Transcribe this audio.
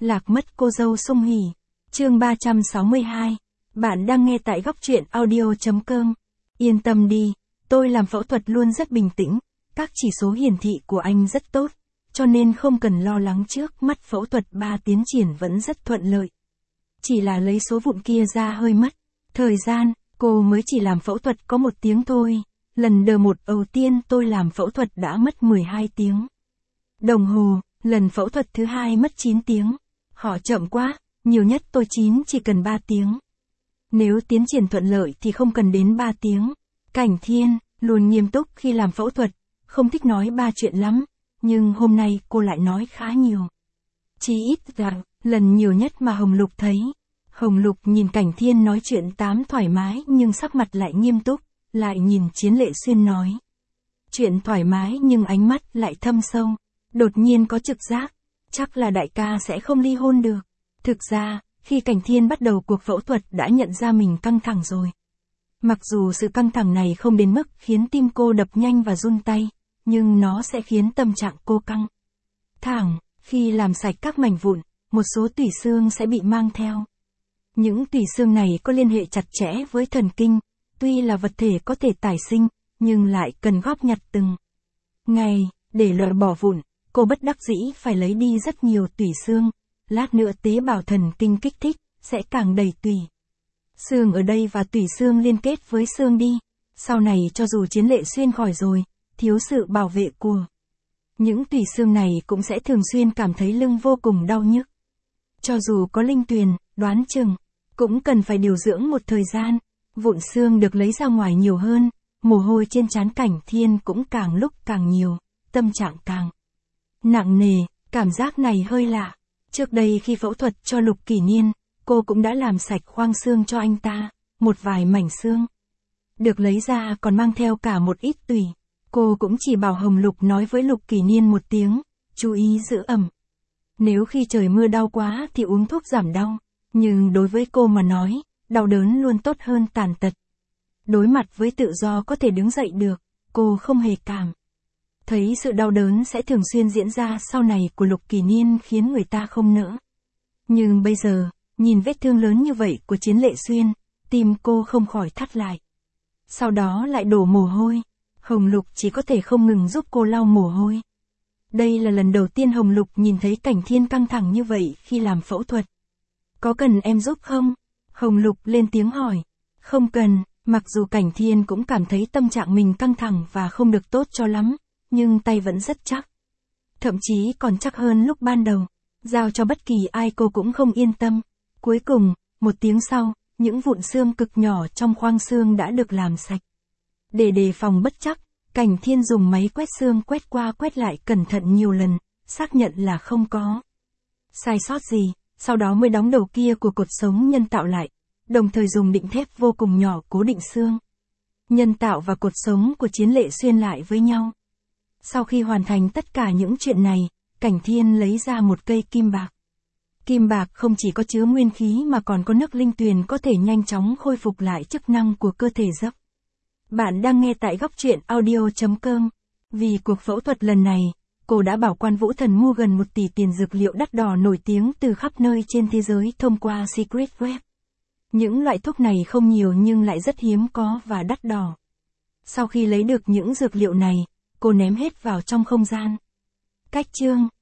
Lạc mất cô dâu Sung Hỉ. Chương 362. Bạn đang nghe tại góc truyện audio.com. Yên tâm đi, tôi làm phẫu thuật luôn rất bình tĩnh, các chỉ số hiển thị của anh rất tốt, cho nên không cần lo lắng trước mắt phẫu thuật 3 tiến triển vẫn rất thuận lợi. Chỉ là lấy số vụn kia ra hơi mất. Thời gian, cô mới chỉ làm phẫu thuật có 1 tiếng thôi. Lần đầu tiên tôi làm phẫu thuật đã mất 12 tiếng đồng hồ, lần phẫu thuật thứ 2 mất 9 tiếng. Họ chậm quá, nhiều nhất tôi chỉ cần 3 tiếng. Nếu tiến triển thuận lợi thì không cần đến 3 tiếng. Cảnh Thiên, luôn nghiêm túc khi làm phẫu thuật, không thích nói 3 chuyện lắm, nhưng hôm nay cô lại nói khá nhiều. Chỉ ít là, lần nhiều nhất mà Hồng Lục thấy. Hồng Lục nhìn Cảnh Thiên nói chuyện thoải mái nhưng sắc mặt lại nghiêm túc, lại nhìn Chiến Lệ Xuyên nói. Chuyện thoải mái nhưng ánh mắt lại thâm sâu, đột nhiên có trực giác, chắc là đại ca sẽ không ly hôn được. Thực ra, khi Cảnh Thiên bắt đầu cuộc phẫu thuật đã nhận ra mình căng thẳng rồi. Mặc dù sự căng thẳng này không đến mức khiến tim cô đập nhanh và run tay, nhưng nó sẽ khiến tâm trạng cô căng thẳng. Khi làm sạch các mảnh vụn, một số tủy xương sẽ bị mang theo. Những tủy xương này có liên hệ chặt chẽ với thần kinh, tuy là vật thể có thể tái sinh, nhưng lại cần góp nhặt từng ngày, để loại bỏ vụn, cô bất đắc dĩ phải lấy đi rất nhiều tủy xương, lát nữa tế bào thần kinh kích thích, sẽ càng đầy tủy xương ở đây và tủy xương liên kết với xương đi. Sau này cho dù Chiến Lệ Xuyên khỏi rồi, thiếu sự bảo vệ của những tủy xương này cũng sẽ thường xuyên cảm thấy lưng vô cùng đau nhức. Cho dù có Linh Tuyền, đoán chừng cũng cần phải điều dưỡng một thời gian. Vụn xương được lấy ra ngoài nhiều hơn, mồ hôi trên trán Cảnh Thiên cũng càng lúc càng nhiều, tâm trạng càng nặng nề, cảm giác này hơi lạ. Trước đây khi phẫu thuật cho Lục Kỷ Niên, cô cũng đã làm sạch khoang xương cho anh ta, một vài mảnh xương được lấy ra còn mang theo cả một ít tủy. Cô cũng chỉ bảo Hồng Lục nói với Lục Kỷ Niên một tiếng, chú ý giữ ẩm. Nếu khi trời mưa đau quá thì uống thuốc giảm đau, nhưng đối với cô mà nói, đau đớn luôn tốt hơn tàn tật. Đối mặt với tự do có thể đứng dậy được, cô không hề cảm thấy sự đau đớn sẽ thường xuyên diễn ra sau này của Lục Kỷ Niên khiến người ta không nỡ. Nhưng bây giờ, nhìn vết thương lớn như vậy của Chiến Lệ Xuyên, tim cô không khỏi thắt lại. Sau đó lại đổ mồ hôi, Hồng Lục chỉ có thể không ngừng giúp cô lau mồ hôi. Đây là lần đầu tiên Hồng Lục nhìn thấy Cảnh Thiên căng thẳng như vậy khi làm phẫu thuật. Có cần em giúp không? Hồng Lục lên tiếng hỏi. Không cần, mặc dù Cảnh Thiên cũng cảm thấy tâm trạng mình căng thẳng và không được tốt cho lắm, nhưng tay vẫn rất chắc. Thậm chí còn chắc hơn lúc ban đầu. Giao cho bất kỳ ai cô cũng không yên tâm. Cuối cùng, 1 tiếng sau, những vụn xương cực nhỏ trong khoang xương đã được làm sạch. Để đề phòng bất trắc, Cảnh Thiên dùng máy quét xương quét qua quét lại cẩn thận nhiều lần, xác nhận là không có sai sót gì, sau đó mới đóng đầu kia của cột sống nhân tạo lại, đồng thời dùng đinh thép vô cùng nhỏ cố định xương nhân tạo và cột sống của Chiến Lệ Xuyên lại với nhau. Sau khi hoàn thành tất cả những chuyện này, Cảnh Thiên lấy ra một cây kim bạc. Kim bạc không chỉ có chứa nguyên khí mà còn có nước linh tuyền có thể nhanh chóng khôi phục lại chức năng của cơ thể dốc. Bạn đang nghe tại góc truyện audio.com. Vì cuộc phẫu thuật lần này, cô đã bảo Quan Vũ Thần mua gần 1 tỷ tiền dược liệu đắt đỏ nổi tiếng từ khắp nơi trên thế giới thông qua Secret Web. Những loại thuốc này không nhiều nhưng lại rất hiếm có và đắt đỏ. Sau khi lấy được những dược liệu này, cô ném hết vào trong không gian cách chương.